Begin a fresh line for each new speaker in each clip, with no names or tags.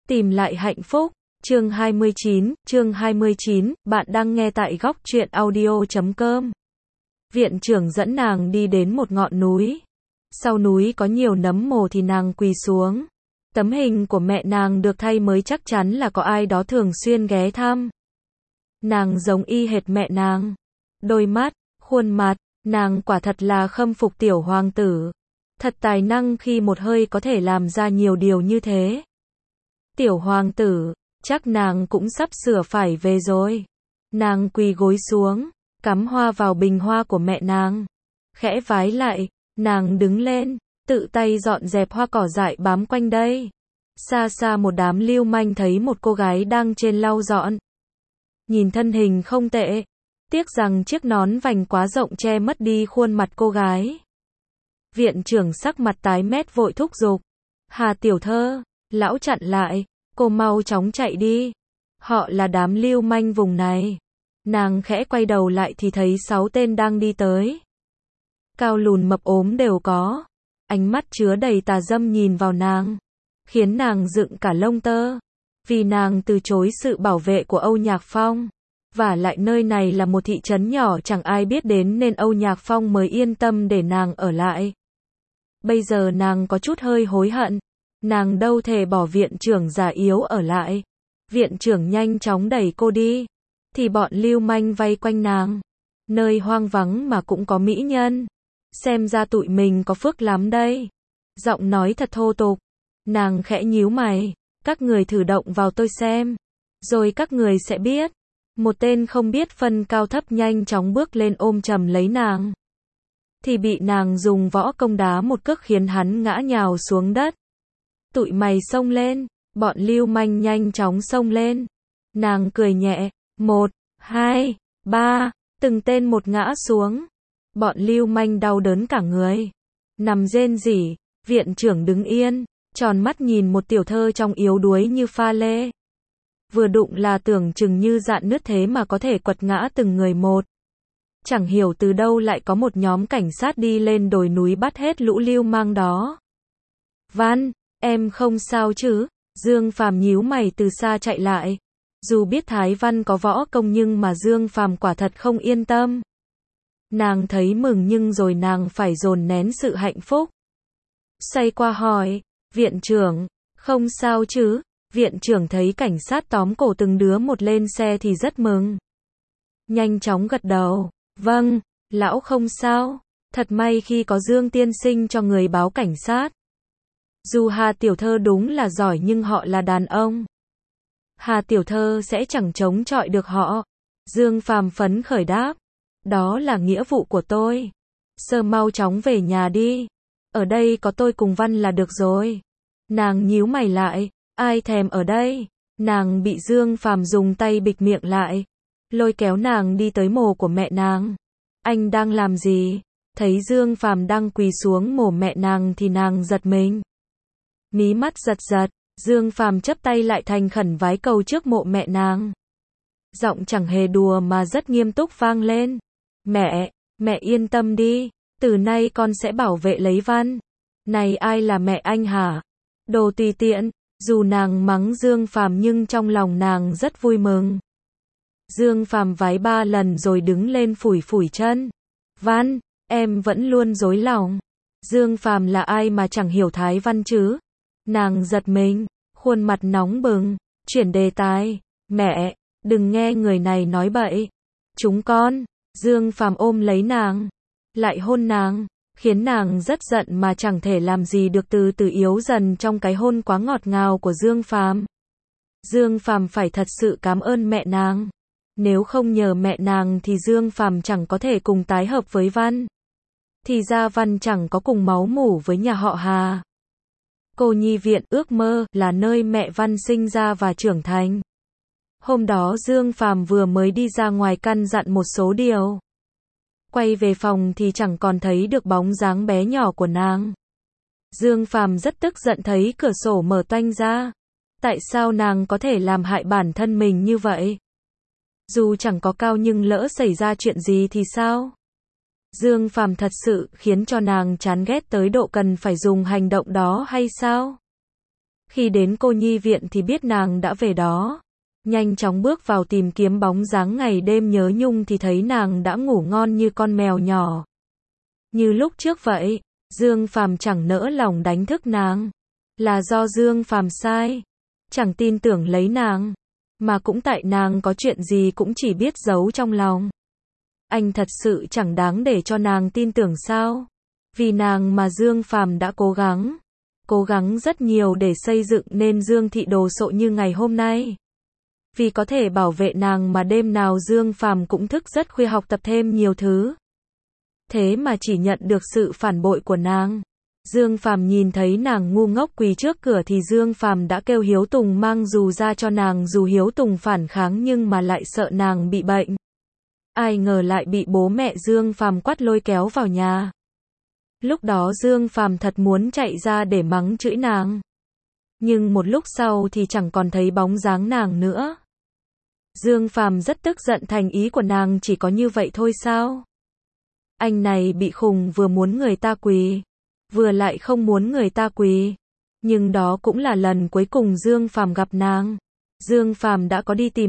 Tìm lại hạnh phúc, chương 29, bạn đang nghe tại góc truyện audio.com. Viện trưởng dẫn nàng đi đến một ngọn núi. Sau núi có nhiều nấm mồ thì nàng quỳ xuống. Tấm hình của mẹ nàng được thay mới, chắc chắn là có ai đó thường xuyên ghé thăm. Nàng giống y hệt mẹ nàng. Đôi mắt, khuôn mặt, nàng quả thật là khâm phục tiểu hoàng tử. Thật tài năng khi một hơi có thể làm ra nhiều điều như thế. Tiểu hoàng tử, chắc nàng cũng sắp sửa phải về rồi. Nàng quỳ gối xuống, cắm hoa vào bình hoa của mẹ nàng. Khẽ vái lại, nàng đứng lên, tự tay dọn dẹp hoa cỏ dại bám quanh đây. Xa xa một đám lưu manh thấy một cô gái đang trên lau dọn. Nhìn thân hình không tệ, tiếc rằng chiếc nón vành quá rộng che mất đi khuôn mặt cô gái. Viện trưởng sắc mặt tái mét vội thúc giục. Hà tiểu thơ, lão chặn lại, cô mau chóng chạy đi. Họ là đám lưu manh vùng này. Nàng khẽ quay đầu lại thì thấy 6 tên đang đi tới. Cao lùn mập ốm đều có. Ánh mắt chứa đầy tà dâm nhìn vào nàng, khiến nàng dựng cả lông tơ. Vì nàng từ chối sự bảo vệ của Âu Nhạc Phong. Và lại nơi này là một thị trấn nhỏ chẳng ai biết đến nên Âu Nhạc Phong mới yên tâm để nàng ở lại. Bây giờ nàng có chút hơi hối hận. Nàng đâu thể bỏ viện trưởng già yếu ở lại. Viện trưởng nhanh chóng đẩy cô đi. Thì bọn lưu manh vây quanh nàng. Nơi hoang vắng mà cũng có mỹ nhân. Xem ra tụi mình có phước lắm đây. Giọng nói thật thô tục. Nàng khẽ nhíu mày. Các người thử động vào tôi xem. Rồi các người sẽ biết. Một tên không biết phân cao thấp nhanh chóng bước lên ôm chầm lấy nàng. Thì bị nàng dùng võ công đá một cước khiến hắn ngã nhào xuống đất. Tụi mày xông lên. Bọn lưu manh nhanh chóng xông lên. Nàng cười nhẹ. 1, 2, 3. Từng tên một ngã xuống. Bọn lưu manh đau đớn cả người. Nằm rên rỉ. Viện trưởng đứng yên. Tròn mắt nhìn một tiểu thơ trong yếu đuối như pha lê. Vừa đụng là tưởng chừng như dạn nứt thế mà có thể quật ngã từng người một. Chẳng hiểu từ đâu lại có một nhóm cảnh sát đi lên đồi núi bắt hết lũ lưu mang đó. Văn, em không sao chứ? Dương Phàm nhíu mày từ xa chạy lại. Dù biết Thái Văn có võ công nhưng mà Dương Phàm quả thật không yên tâm. Nàng thấy mừng nhưng rồi nàng phải dồn nén sự hạnh phúc. Xoay qua hỏi, viện trưởng, không sao chứ? Viện trưởng thấy cảnh sát tóm cổ từng đứa một lên xe thì rất mừng. Nhanh chóng gật đầu, vâng, lão không sao. Thật may khi có Dương tiên sinh cho người báo cảnh sát. Dù Hà tiểu thơ đúng là giỏi nhưng họ là đàn ông. Hà tiểu thơ sẽ chẳng chống chọi được họ. Dương Phàm phấn khởi đáp. Đó là nghĩa vụ của tôi. Sơ mau chóng về nhà đi. Ở đây có tôi cùng Văn là được rồi. Nàng nhíu mày lại. Ai thèm ở đây? Nàng bị Dương Phàm dùng tay bịt miệng lại. Lôi kéo nàng đi tới mồ của mẹ nàng. Anh đang làm gì? Thấy Dương Phàm đang quỳ xuống mồ mẹ nàng thì nàng giật mình. Mí mắt giật giật. Dương Phàm chắp tay lại thành khẩn vái cầu trước mộ mẹ nàng. Giọng chẳng hề đùa mà rất nghiêm túc vang lên. Mẹ yên tâm đi. Từ nay con sẽ bảo vệ lấy Văn. Này ai là mẹ anh hả? Đồ tùy tiện. Dù nàng mắng Dương Phàm nhưng trong lòng nàng rất vui mừng. Dương Phàm vái 3 lần rồi đứng lên phủi phủi chân. Văn, em vẫn luôn dối lòng. Dương Phàm là ai mà chẳng hiểu Thái Văn chứ? Nàng giật mình, khuôn mặt nóng bừng, chuyển đề tài. Mẹ, đừng nghe người này nói bậy. Chúng con. Dương Phàm ôm lấy nàng, lại hôn nàng, khiến nàng rất giận mà chẳng thể làm gì được, từ từ yếu dần trong cái hôn quá ngọt ngào của Dương Phàm. Dương Phàm phải thật sự cảm ơn mẹ nàng. Nếu không nhờ mẹ nàng thì Dương Phàm chẳng có thể cùng tái hợp với Văn. Thì ra Văn chẳng có cùng máu mủ với nhà họ Hà. Cô nhi viện ước mơ là nơi mẹ Văn sinh ra và trưởng thành. Hôm đó Dương Phàm vừa mới đi ra ngoài căn dặn một số điều. Quay về phòng thì chẳng còn thấy được bóng dáng bé nhỏ của nàng. Dương Phàm rất tức giận thấy cửa sổ mở toang ra. Tại sao nàng có thể làm hại bản thân mình như vậy? Dù chẳng có cao nhưng lỡ xảy ra chuyện gì thì sao? Dương Phàm thật sự khiến cho nàng chán ghét tới độ cần phải dùng hành động đó hay sao? Khi đến cô nhi viện thì biết nàng đã về đó. Nhanh chóng bước vào tìm kiếm bóng dáng ngày đêm nhớ nhung thì thấy nàng đã ngủ ngon như con mèo nhỏ. Như lúc trước vậy, Dương Phàm chẳng nỡ lòng đánh thức nàng. Là do Dương Phàm sai. Chẳng tin tưởng lấy nàng. Mà cũng tại nàng có chuyện gì cũng chỉ biết giấu trong lòng. Anh thật sự chẳng đáng để cho nàng tin tưởng sao? Vì nàng mà Dương Phàm đã cố gắng rất nhiều để xây dựng nên Dương thị đồ sộ như ngày hôm nay. Vì có thể bảo vệ nàng mà đêm nào Dương Phàm cũng thức rất khuya học tập thêm nhiều thứ. Thế mà chỉ nhận được sự phản bội của nàng. Dương Phàm nhìn thấy nàng ngu ngốc quỳ trước cửa thì Dương Phàm đã kêu Hiếu Tùng mang dù ra cho nàng, dù Hiếu Tùng phản kháng nhưng mà lại sợ nàng bị bệnh. Ai ngờ lại bị bố mẹ Dương Phàm quát lôi kéo vào nhà. Lúc đó Dương Phàm thật muốn chạy ra để mắng chửi nàng. Nhưng một lúc sau thì chẳng còn thấy bóng dáng nàng nữa. Dương Phàm rất tức giận, thành ý của nàng chỉ có như vậy thôi sao? Anh này bị khùng, vừa muốn người ta quỳ, vừa lại không muốn người ta quỳ. Nhưng đó cũng là lần cuối cùng Dương Phàm gặp nàng. Dương Phàm đã có đi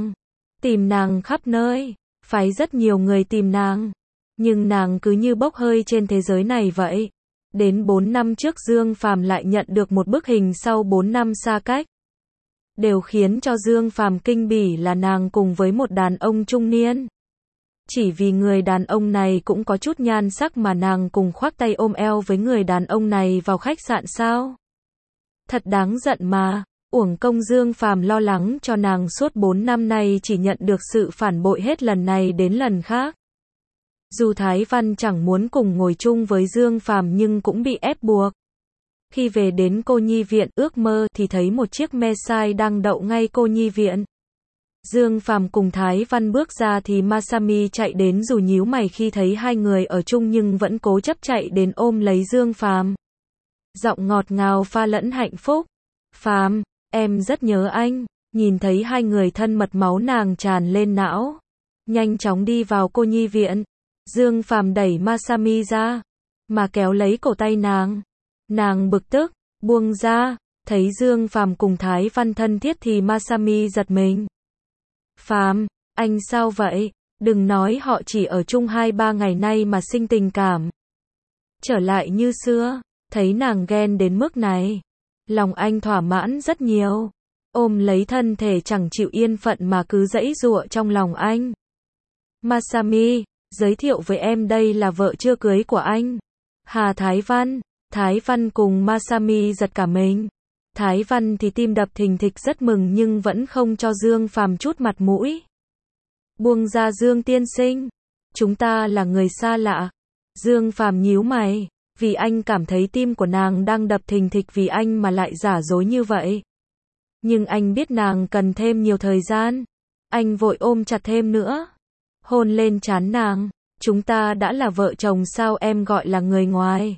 tìm nàng khắp nơi, phái rất nhiều người tìm nàng. Nhưng nàng cứ như bốc hơi trên thế giới này vậy. Đến 4 năm trước Dương Phàm lại nhận được một bức hình sau 4 năm xa cách. Điều khiến cho Dương Phàm kinh bỉ là nàng cùng với một đàn ông trung niên. Chỉ vì người đàn ông này cũng có chút nhan sắc mà nàng cùng khoác tay ôm eo với người đàn ông này vào khách sạn sao? Thật đáng giận mà, uổng công Dương Phàm lo lắng cho nàng suốt 4 năm nay chỉ nhận được sự phản bội hết lần này đến lần khác. Dù Thái Văn chẳng muốn cùng ngồi chung với Dương Phàm nhưng cũng bị ép buộc. Khi về đến cô nhi viện ước mơ thì thấy một chiếc Mercedes đang đậu ngay cô nhi viện. Dương Phàm cùng Thái Văn bước ra thì Masami chạy đến dù nhíu mày khi thấy hai người ở chung nhưng vẫn cố chấp chạy đến ôm lấy Dương Phàm. Giọng ngọt ngào pha lẫn hạnh phúc. Phàm, em rất nhớ anh. Nhìn thấy hai người thân mật máu nàng tràn lên não. Nhanh chóng đi vào cô nhi viện. Dương Phàm đẩy Masami ra, mà kéo lấy cổ tay nàng. Nàng bực tức, buông ra, thấy Dương Phàm cùng Thái Văn thân thiết thì Masami giật mình. Phàm, anh sao vậy? Đừng nói họ chỉ ở chung 2-3 ngày nay mà sinh tình cảm. Trở lại như xưa, thấy nàng ghen đến mức này. Lòng anh thỏa mãn rất nhiều. Ôm lấy thân thể chẳng chịu yên phận mà cứ giãy giụa trong lòng anh. Masami, giới thiệu với em đây là vợ chưa cưới của anh. Hà Thái Văn. Thái Văn cùng Masami giật cả mình. Thái Văn thì tim đập thình thịch rất mừng nhưng vẫn không cho Dương Phàm chút mặt mũi. Buông ra Dương tiên sinh. Chúng ta là người xa lạ. Dương Phàm nhíu mày. Vì anh cảm thấy tim của nàng đang đập thình thịch vì anh mà lại giả dối như vậy. Nhưng anh biết nàng cần thêm nhiều thời gian. Anh vội ôm chặt thêm nữa. Hôn lên trán nàng. Chúng ta đã là vợ chồng sao em gọi là người ngoài?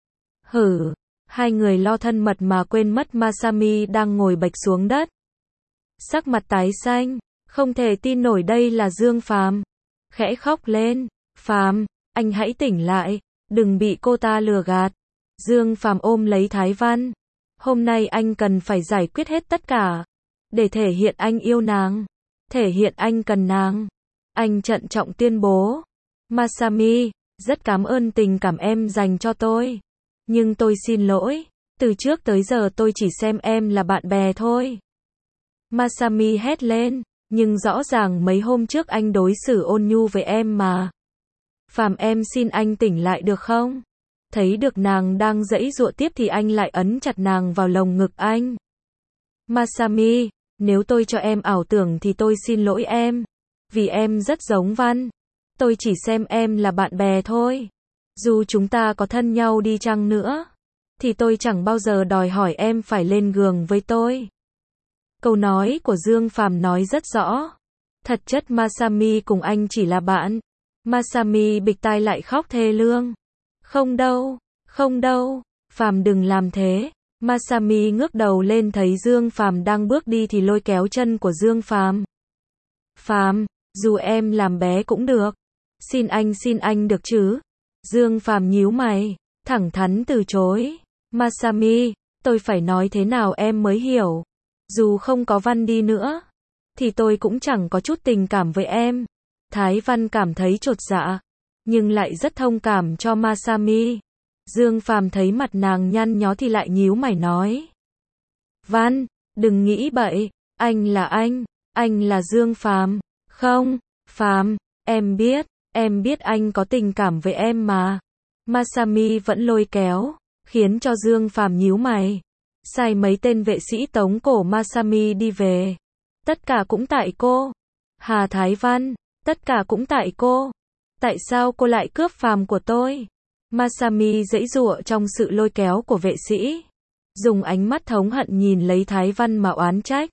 Hử. Hai người lo thân mật mà quên mất Masami đang ngồi bệch xuống đất. Sắc mặt tái xanh. Không thể tin nổi đây là Dương Phàm. Khẽ khóc lên. Phàm, anh hãy tỉnh lại. Đừng bị cô ta lừa gạt. Dương Phàm ôm lấy Thái Văn. Hôm nay anh cần phải giải quyết hết tất cả. Để thể hiện anh yêu nàng. Thể hiện anh cần nàng. Anh trân trọng tuyên bố. Masami, rất cảm ơn tình cảm em dành cho tôi. Nhưng tôi xin lỗi. Từ trước tới giờ tôi chỉ xem em là bạn bè thôi. Masami hét lên. Nhưng rõ ràng mấy hôm trước anh đối xử ôn nhu với em mà. Phàm em xin anh tỉnh lại được không? Thấy được nàng đang giãy giụa tiếp thì anh lại ấn chặt nàng vào lồng ngực anh. Masami, nếu tôi cho em ảo tưởng thì tôi xin lỗi em. Vì em rất giống Văn. Tôi chỉ xem em là bạn bè thôi. Dù chúng ta có thân nhau đi chăng nữa, thì tôi chẳng bao giờ đòi hỏi em phải lên giường với tôi. Câu nói của Dương Phàm nói rất rõ. Thật chất Masami cùng anh chỉ là bạn. Masami bịch tai lại khóc thê lương. Không đâu, không đâu, Phàm đừng làm thế. Masami ngước đầu lên thấy Dương Phàm đang bước đi thì lôi kéo chân của Dương Phàm. Phàm, dù em làm bé cũng được. Xin anh được chứ? Dương Phàm nhíu mày, thẳng thắn từ chối. Masami, Tôi phải nói thế nào em mới hiểu? Dù không có Văn đi nữa, thì tôi cũng chẳng có chút tình cảm với em. Thái Văn cảm thấy chột dạ, nhưng lại rất thông cảm cho Masami. Dương Phàm thấy mặt nàng nhăn nhó thì lại nhíu mày nói. Văn, đừng nghĩ bậy, anh là Dương Phàm. Không, Phàm, em biết anh có tình cảm với em mà. Masami vẫn lôi kéo, khiến cho Dương Phàm nhíu mày. Sai mấy tên vệ sĩ tống cổ Masami đi về. Tất cả cũng tại cô. Hà Thái Văn, tất cả cũng tại cô. Tại sao cô lại cướp Phàm của tôi? Masami giãy giụa trong sự lôi kéo của vệ sĩ. Dùng ánh mắt thống hận nhìn lấy Thái Văn mà oán trách.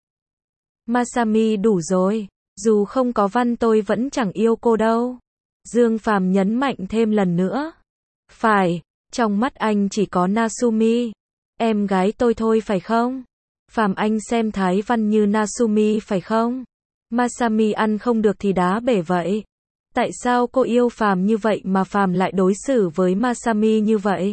Masami đủ rồi. Dù không có Văn tôi vẫn chẳng yêu cô đâu. Dương Phàm nhấn mạnh thêm lần nữa. Phải, trong mắt anh chỉ có Nasumi. Em gái tôi thôi phải không? Phàm anh xem Thái Văn như Nasumi phải không? Masami ăn không được thì đá bể vậy. Tại sao cô yêu Phàm như vậy mà Phàm lại đối xử với Masami như vậy?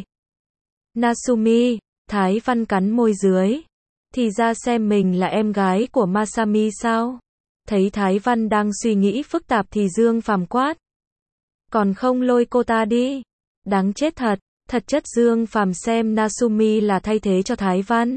Nasumi, Thái Văn cắn môi dưới. Thì ra xem mình là em gái của Masami sao? Thấy Thái Văn đang suy nghĩ phức tạp thì Dương Phàm quát. Còn không lôi cô ta đi. Đáng chết thật. Thật chất Dương Phàm xem Nasumi là thay thế cho Thái Văn.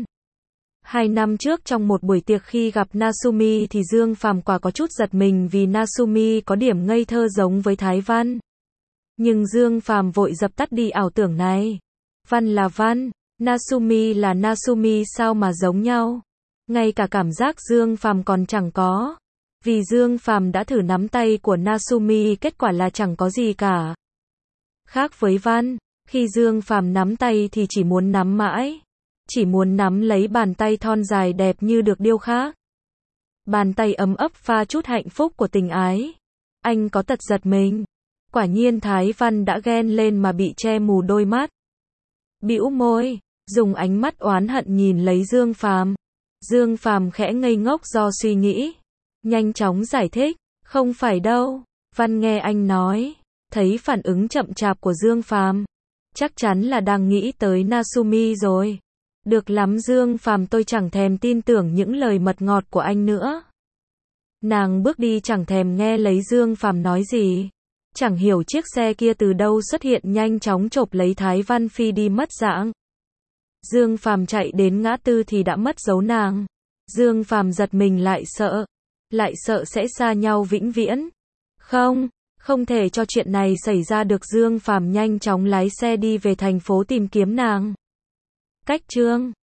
2 năm trước trong một buổi tiệc khi gặp Nasumi thì Dương Phàm quả có chút giật mình vì Nasumi có điểm ngây thơ giống với Thái Văn. Nhưng Dương Phàm vội dập tắt đi ảo tưởng này. Văn là Văn, Nasumi là Nasumi sao mà giống nhau? Ngay cả cảm giác Dương Phàm còn chẳng có. Vì Dương Phàm đã thử nắm tay của Nasumi kết quả là chẳng có gì cả. Khác với Văn, khi Dương Phàm nắm tay thì chỉ muốn nắm mãi. Chỉ muốn nắm lấy bàn tay thon dài đẹp như được điêu khắc. Bàn tay ấm ấp pha chút hạnh phúc của tình ái. Anh có tật giật mình. Quả nhiên Thái Văn đã ghen lên mà bị che mù đôi mắt. Bĩu môi, dùng ánh mắt oán hận nhìn lấy Dương Phàm. Dương Phàm khẽ ngây ngốc do suy nghĩ. Nhanh chóng giải thích, không phải đâu. Văn nghe anh nói, thấy phản ứng chậm chạp của Dương Phàm, chắc chắn là đang nghĩ tới Nasumi rồi. Được lắm Dương Phàm, tôi chẳng thèm tin tưởng những lời mật ngọt của anh nữa. Nàng bước đi chẳng thèm nghe lấy Dương Phàm nói gì. Chẳng hiểu chiếc xe kia từ đâu xuất hiện nhanh chóng chộp lấy Thái Văn phi đi mất dạng. Dương Phàm chạy đến ngã tư thì đã mất dấu nàng. Dương Phàm giật mình lại sợ sẽ xa nhau vĩnh viễn. Không thể cho chuyện này xảy ra được. Dương Phàm nhanh chóng lái xe đi về thành phố tìm kiếm nàng. Cách chương